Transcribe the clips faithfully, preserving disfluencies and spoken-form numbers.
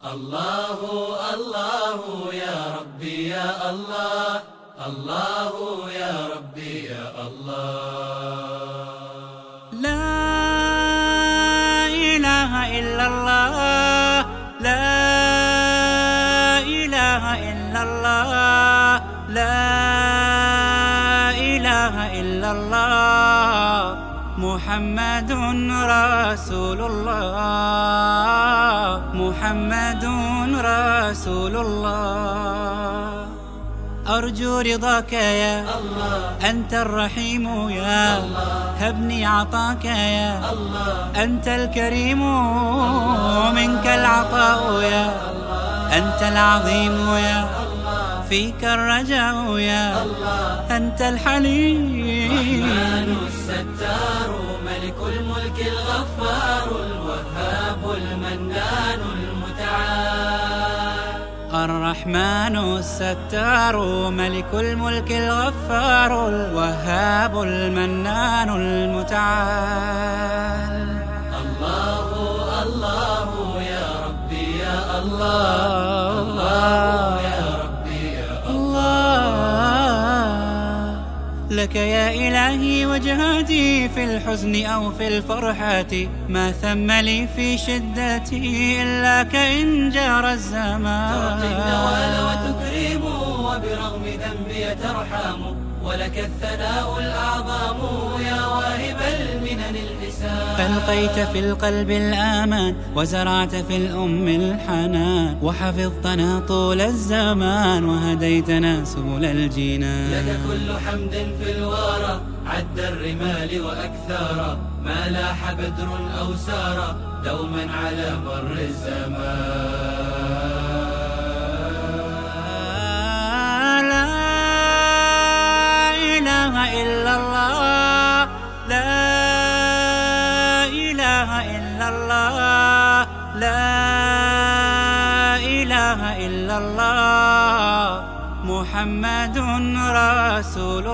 الله الله يا ربي يا الله، الله يا ربي يا الله. لا إله إلا الله، لا إله إلا الله، لا إله إلا الله، محمد رسول الله، محمد رسول الله. أرجو رضاك يا الله، أنت الرحيم يا الله، هبني عطاك يا الله، أنت الكريم، منك العطاء يا أنت العظيم يا فيك الرجاء يا أنت الحليم. الرحمن الستار ملك الملك الغفار الوهاب المنان المتعال. الرحمن الستار ملك الملك الغفار الوهاب المنان المتعال. الله الله يا ربي يا الله، الله يا ربي يا الله. لك يا إلهي وجهاتي في الحزن أو في الفرحة، ما ثم لي في شدتي إلا كإن جار الزمان. تعطي النوال وتكرم وبرغم ذنبي ترحم، ولك الثناء الأعظم يا واهب المنن الحسان. ألقيت في القلب الآمان وزرعت في الأم الحنان، وحفظتنا طول الزمان وهديتنا سبل الجنان. لك كل حمد في الورى عد الرمال وأكثارا، ما لاح بدر أو سارا دوما على مر الزمان. لا إله إلا الله، لا إله إلا الله، لا إله إلا الله، محمد رسول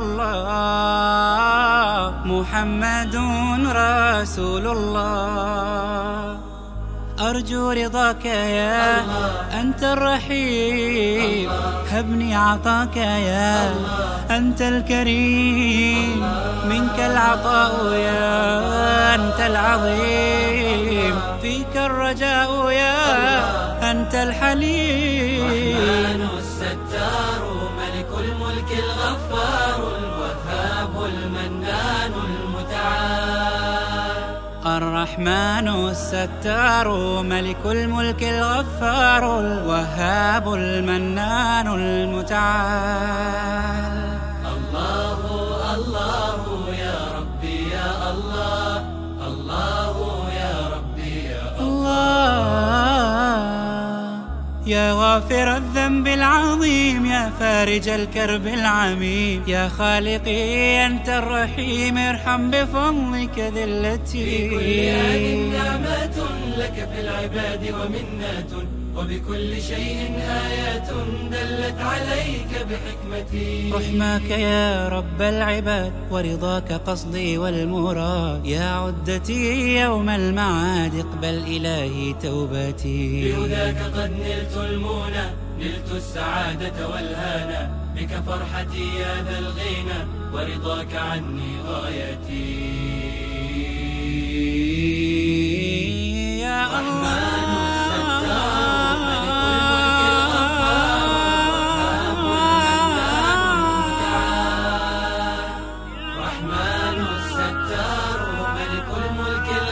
الله، محمد رسول الله. أرجو رضاك يا أنت الرحيم، هبني عطاك يا أنت الكريم، منك العطاء يا أنت العظيم، فيك الرجاء يا أنت الحليم. الرحمن الستار ملك الملك الغفار الوهاب المنان المتعال. الرحمن الستار ملك الملك الغفار الوهاب المنان المتعال. الله الله يا ربي يا الله، الله يا ربي يا الله. يا غافر الذنب العظيم، يا فارج الكرب العميم، يا خالقي أنت الرحيم، ارحم بفضلك ذلتي. في كل آن نعمة لك في العباد ومنة، وبكل شيء آيات دلت عليك بحكمتي. رحماك يا رب العباد ورضاك قصدي والمراد، يا عدتي يوم المعاد اقبل إلهي توبتي. بهداك قد نلت المنى، نلت السعادة والهانا، بك فرحتي يا ذا الغنى، ورضاك عني غايتي. يا الله الرحمن الستار ملك الملك